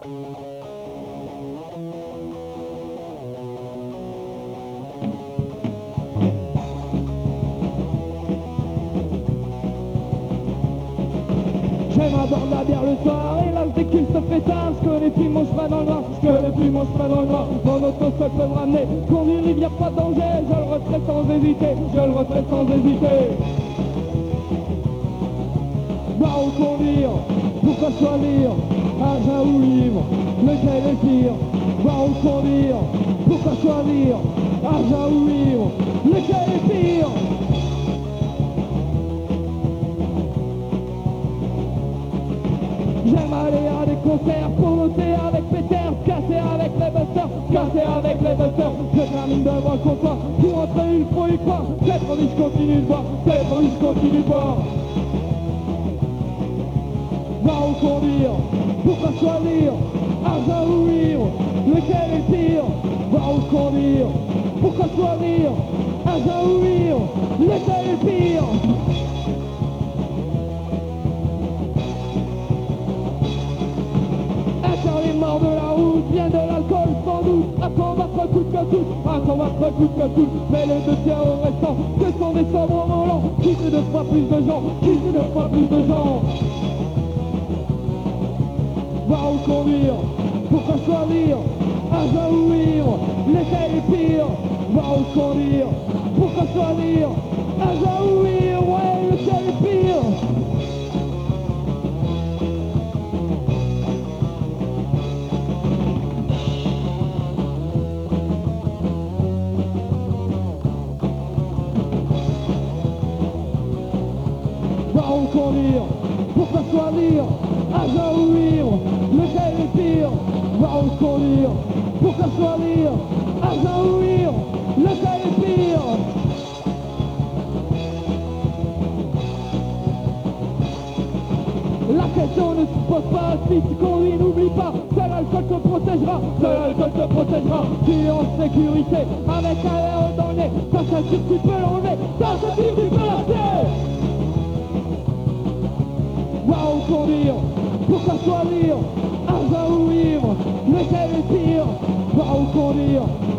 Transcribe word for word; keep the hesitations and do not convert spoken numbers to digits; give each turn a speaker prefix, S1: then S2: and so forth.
S1: J'aime à boire de la bière le soir et là dès qu'il se fait tard, je connais plus mon chemin dans le noir, je connais plus mon chemin dans le noir. Mon auto seul peut me ramener, conduire il n'y a pas de danger, je le referai sans hésiter, je le referai sans hésiter. Boire ou conduire, pourquoi choisir, argent ou livre, lequel est pire? Boire ou conduire, pourquoi choisir, argent ou livre, lequel est pire? J'aime aller à des concerts pour noter avec Peter, casser avec les busters, casser avec les busters. Je termine devant le comptoir, pour entrer il faut y croire. C'est promis je continue de boire, c'est promis je continue de boire. Boire ou conduire, pourquoi choisir, argent ou livre, lequel est pire? Boire ou conduire, pourquoi choisir, argent ou livre, lequel est pire? De la route, vient de l'alcool sans doute, à combattre coûte que coûte, à combattre coûte que coûte, mais les deux tiers au restant, ce sont des sabres volants, qui fait deux fois plus de gens, qui fait deux fois plus de gens. Boire ou conduire, pourquoi choisir, argent ou livre, lequel est pire? Boire ou conduire, pourquoi choisir, argent ou livre, ouais, lequel est pire? Conduire, pourquoi choisir, argent ou livre, lequel est pire? Boire ou conduire, pourquoi choisir, argent ou livre, lequel est pire? La question ne se pose pas, si tu conduis n'oublie pas, seul l'alcool te protégera, seul l'alcool te protégera. Tu es en sécurité, avec un air dans le nez, ta ceinture tu peux l'enlever, ta ceinture tu peux l'enlever. Boire ou conduire, pourquoi choisir, argent ou livre, lequel est pire? Boire ou conduire,